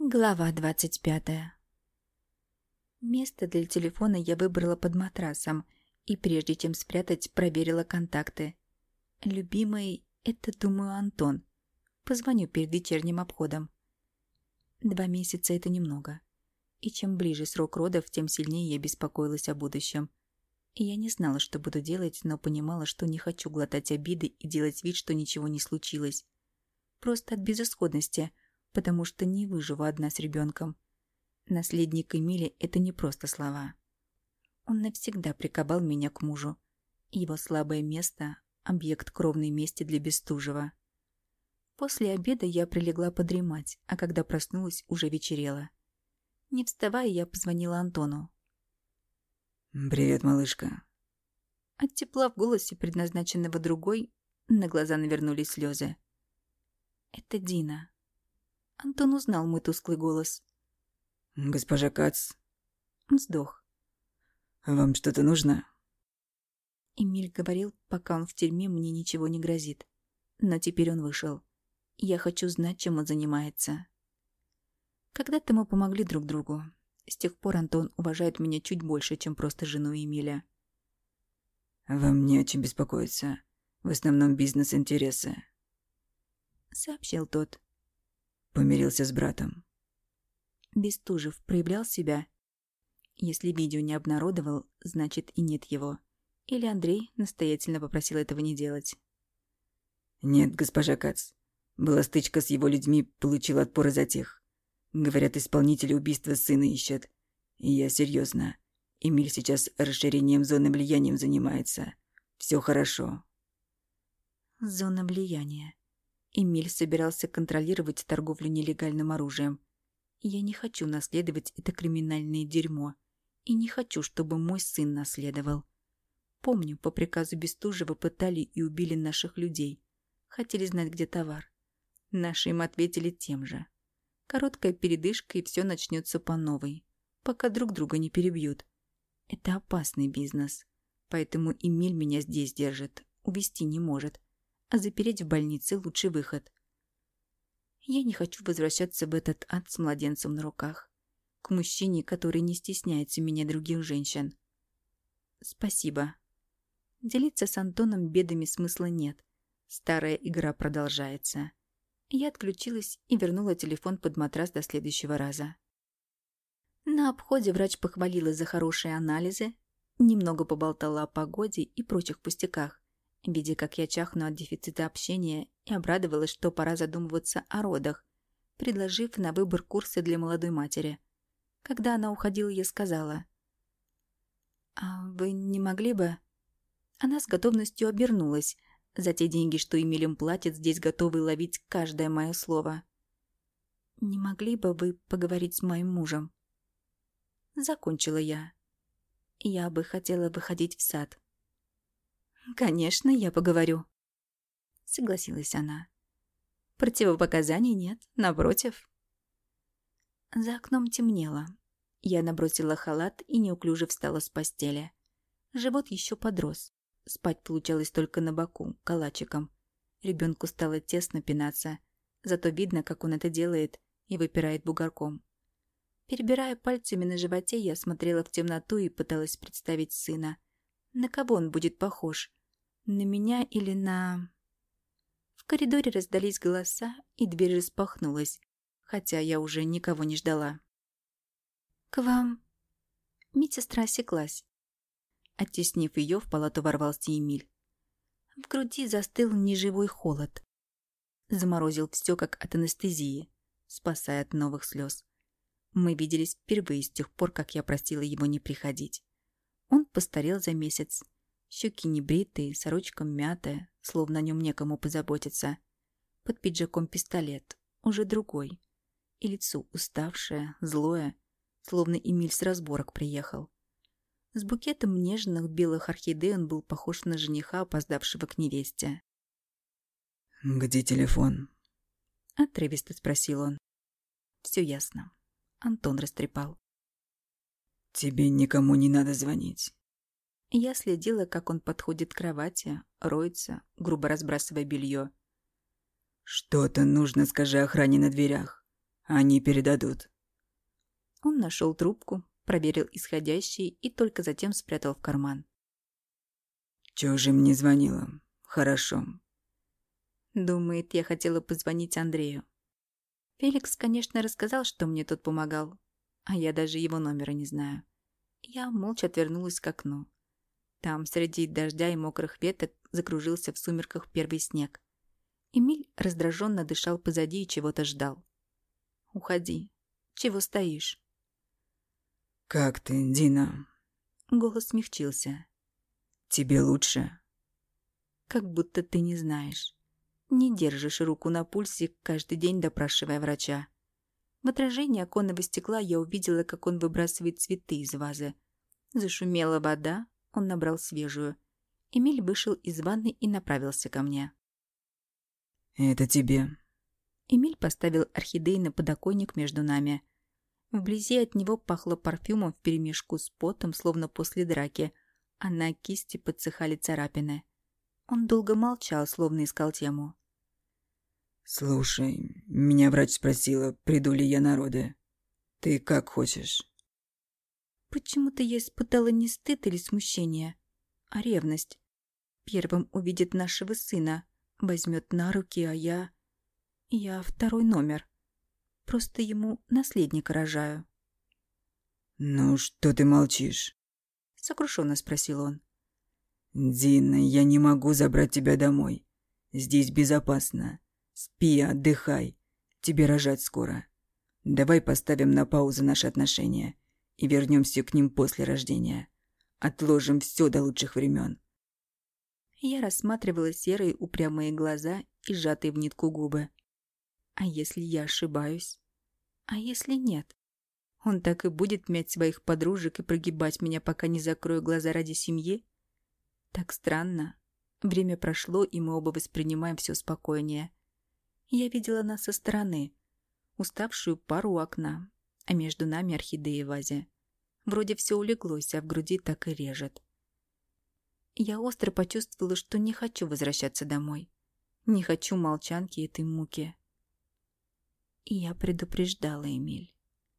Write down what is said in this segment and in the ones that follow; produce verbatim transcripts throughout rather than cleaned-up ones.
Глава двадцать пятая. Место для телефона я выбрала под матрасом и, прежде чем спрятать, проверила контакты. Любимый — это, думаю, Антон. Позвоню перед вечерним обходом. Два месяца — это немного. И чем ближе срок родов, тем сильнее я беспокоилась о будущем. И я не знала, что буду делать, но понимала, что не хочу глотать обиды и делать вид, что ничего не случилось. Просто от безысходности — потому что не выживу одна с ребенком. Наследник Эмили — это не просто слова. Он навсегда приковал меня к мужу. Его слабое место — объект кровной мести для Бестужева. После обеда я прилегла подремать, а когда проснулась, уже вечерело. Не вставая, я позвонила Антону. «Привет, малышка». От тепла в голосе, предназначенного другой, на глаза навернулись слезы. «Это Дина». Антон узнал мой тусклый голос. «Госпожа Кац». Вздох. «Вам что-то нужно?» Эмиль говорил, пока он в тюрьме, мне ничего не грозит. Но теперь он вышел. Я хочу знать, чем он занимается. Когда-то мы помогли друг другу. С тех пор Антон уважает меня чуть больше, чем просто жену Эмиля. «Вам не о чем беспокоиться. В основном бизнес-интересы», — сообщил тот. Помирился с братом. Бестужев проявлял себя? Если видео не обнародовал, значит и нет его. Или Андрей настоятельно попросил этого не делать? «Нет, госпожа Кац. Была стычка с его людьми, получил отпор из-за тех. Говорят, исполнители убийства сына ищут. И я серьезно. Эмиль сейчас расширением зоны влияния занимается. Все хорошо». Зона влияния. Эмиль собирался контролировать торговлю нелегальным оружием. Я не хочу наследовать это криминальное дерьмо. И не хочу, чтобы мой сын наследовал. Помню, по приказу Бестужева пытали и убили наших людей. Хотели знать, где товар. Наши им ответили тем же. Короткая передышка, и все начнется по новой. Пока друг друга не перебьют. Это опасный бизнес. Поэтому Эмиль меня здесь держит. Увести не может. А запереть в больнице — лучший выход. Я не хочу возвращаться в этот ад с младенцем на руках. К мужчине, который не стесняется меня других женщин. Спасибо. Делиться с Антоном бедами смысла нет. Старая игра продолжается. Я отключилась и вернула телефон под матрас до следующего раза. На обходе врач похвалила за хорошие анализы, немного поболтала о погоде и прочих пустяках, видя, как я чахну от дефицита общения, и обрадовалась, что пора задумываться о родах, предложив на выбор курсы для молодой матери. Когда она уходила, я сказала: «А вы не могли бы...» Она с готовностью обернулась. За те деньги, что Эмилем платит, здесь готовы ловить каждое мое слово. «Не могли бы вы поговорить с моим мужем?» Закончила я. Я бы хотела выходить в сад. «Конечно, я поговорю», — согласилась она. «Противопоказаний нет, напротив». За окном темнело. Я набросила халат и неуклюже встала с постели. Живот еще подрос. Спать получалось только на боку, калачиком. Ребенку стало тесно пинаться, зато видно, как он это делает и выпирает бугорком. Перебирая пальцами на животе, я смотрела в темноту и пыталась представить сына. На кого он будет похож? На меня или на... В коридоре раздались голоса, и дверь распахнулась, хотя я уже никого не ждала. «К вам...» Медсестра осеклась. Оттеснив ее, в палату ворвался Эмиль. В груди застыл неживой холод. Заморозил все, как от анестезии, спасая от новых слез. Мы виделись впервые с тех пор, как я просила его не приходить. Он постарел за месяц. Щеки небритые, сорочка мятая, словно о нем некому позаботиться. Под пиджаком пистолет, уже другой. И лицо уставшее, злое, словно Эмиль с разборок приехал. С букетом нежных белых орхидей он был похож на жениха, опоздавшего к невесте. «Где телефон?» — отрывисто спросил он. Все ясно. Антон растрепал. «Тебе никому не надо звонить». Я следила, как он подходит к кровати, роется, грубо разбрасывая белье. «Что-то нужно, скажи охране на дверях. Они передадут». Он нашел трубку, проверил исходящие и только затем спрятал в карман. «Чего же мне звонила? Хорошо». Думает, я хотела позвонить Андрею. Феликс, конечно, рассказал, что мне тот помогал, а я даже его номера не знаю. Я молча отвернулась к окну. Там, среди дождя и мокрых веток, закружился в сумерках первый снег. Эмиль раздраженно дышал позади и чего-то ждал. «Уходи. Чего стоишь?» «Как ты, Дина?» Голос смягчился. «Тебе лучше?» «Как будто ты не знаешь. Не держишь руку на пульсе, каждый день допрашивая врача». В отражении оконного стекла я увидела, как он выбрасывает цветы из вазы. Зашумела вода, он набрал свежую. Эмиль вышел из ванны и направился ко мне. «Это тебе». Эмиль поставил орхидеи на подоконник между нами. Вблизи от него пахло парфюмом вперемешку с потом, словно после драки, а на кисти подсыхали царапины. Он долго молчал, словно искал тему. «Слушай, меня врач спросила, приду ли я на роды. Ты как хочешь?» Почему-то я испытала не стыд или смущение, а ревность. Первым увидит нашего сына, возьмет на руки, а я... Я второй номер. Просто ему наследника рожаю. «Ну, что ты молчишь?» — сокрушенно спросил он. «Дина, я не могу забрать тебя домой. Здесь безопасно. Спи, отдыхай. Тебе рожать скоро. Давай поставим на паузу наши отношения и вернемся к ним после рождения. Отложим все до лучших времен». Я рассматривала серые упрямые глаза и сжатые в нитку губы. А если я ошибаюсь? А если нет? Он так и будет мять своих подружек и прогибать меня, пока не закрою глаза ради семьи? Так странно. Время прошло, и мы оба воспринимаем все спокойнее. Я видела нас со стороны, уставшую пару у окна, а между нами орхидеи в вазе. Вроде все улеглось, а в груди так и режет. Я остро почувствовала, что не хочу возвращаться домой. Не хочу молчанки и этой муки. И я предупреждала, Эмиль.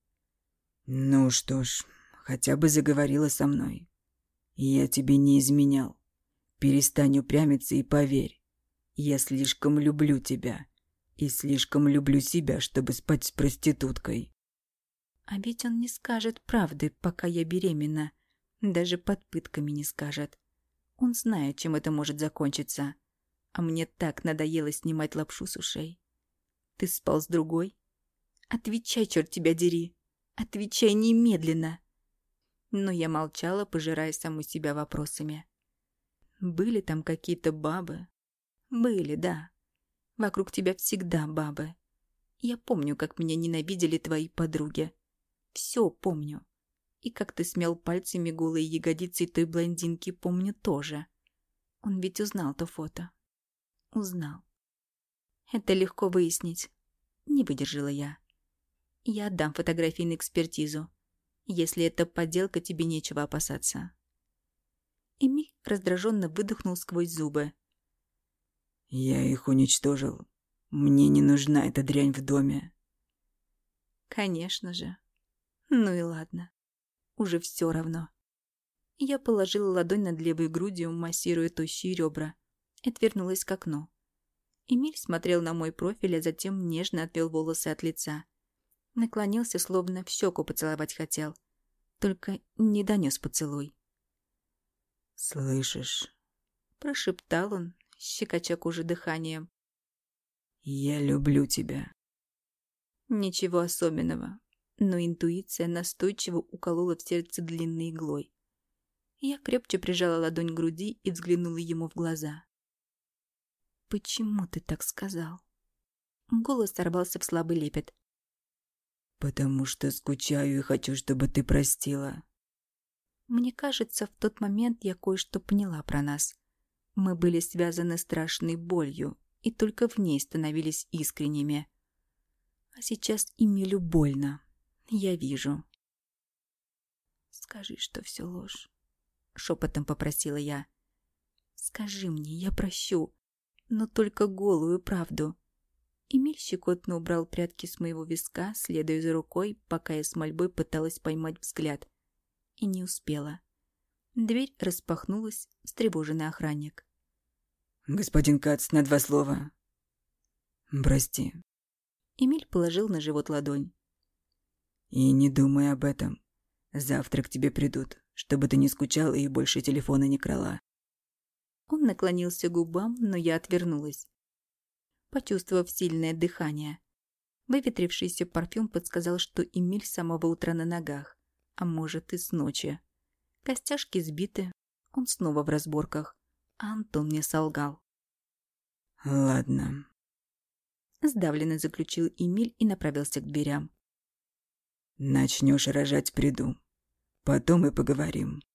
«Ну что ж, хотя бы заговорила со мной. Я тебе не изменял. Перестань упрямиться и поверь. Я слишком люблю тебя. И слишком люблю себя, чтобы спать с проституткой». А ведь он не скажет правды, пока я беременна. Даже под пытками не скажет. Он знает, чем это может закончиться. А мне так надоело снимать лапшу с ушей. Ты спал с другой? Отвечай, черт тебя дери. Отвечай немедленно. Но я молчала, пожирая саму себя вопросами. Были там какие-то бабы? Были, да. Вокруг тебя всегда бабы. Я помню, как меня ненавидели твои подруги. Все помню. И как ты смял пальцами голые ягодицы той блондинки, помню тоже. Он ведь узнал то фото. Узнал. Это легко выяснить. Не выдержала я. Я отдам фотографии на экспертизу. Если это подделка, тебе нечего опасаться. Эмиль раздраженно выдохнул сквозь зубы. «Я их уничтожил. Мне не нужна эта дрянь в доме». Конечно же. Ну и ладно. Уже все равно. Я положила ладонь над левой грудью, массируя тощие ребра, и отвернулась к окну. Эмиль смотрел на мой профиль, а затем нежно отвел волосы от лица. Наклонился, словно в щеку поцеловать хотел. Только не донес поцелуй. «Слышишь?» — прошептал он, щекоча кожу дыханием. «Я люблю тебя». Ничего особенного, но интуиция настойчиво уколола в сердце длинной иглой. Я крепче прижала ладонь к груди и взглянула ему в глаза. «Почему ты так сказал?» Голос сорвался в слабый лепет. «Потому что скучаю и хочу, чтобы ты простила». Мне кажется, в тот момент я кое-что поняла про нас. Мы были связаны страшной болью, и только в ней становились искренними. А сейчас Эмилю больно. Я вижу. «Скажи, что все ложь», — шепотом попросила я. «Скажи мне, я прощу, но только голую правду. Эмиль щекотно убрал прядки с моего виска, следуя за рукой, пока я с мольбой пыталась поймать взгляд. И не успела. Дверь распахнулась, встревоженный охранник. «Господин Кац, на два слова». «Прости». Эмиль положил на живот ладонь. «И не думай об этом. Завтра к тебе придут, чтобы ты не скучала и больше телефона не крала». Он наклонился к губам, но я отвернулась, почувствовав сильное дыхание. Выветрившийся парфюм подсказал, что Эмиль с самого утра на ногах, а может и с ночи. Костяшки сбиты, он снова в разборках, а Антон мне солгал. «Ладно», — сдавленно заключил Эмиль и направился к дверям. «начнешь рожать, приду. Потом и поговорим».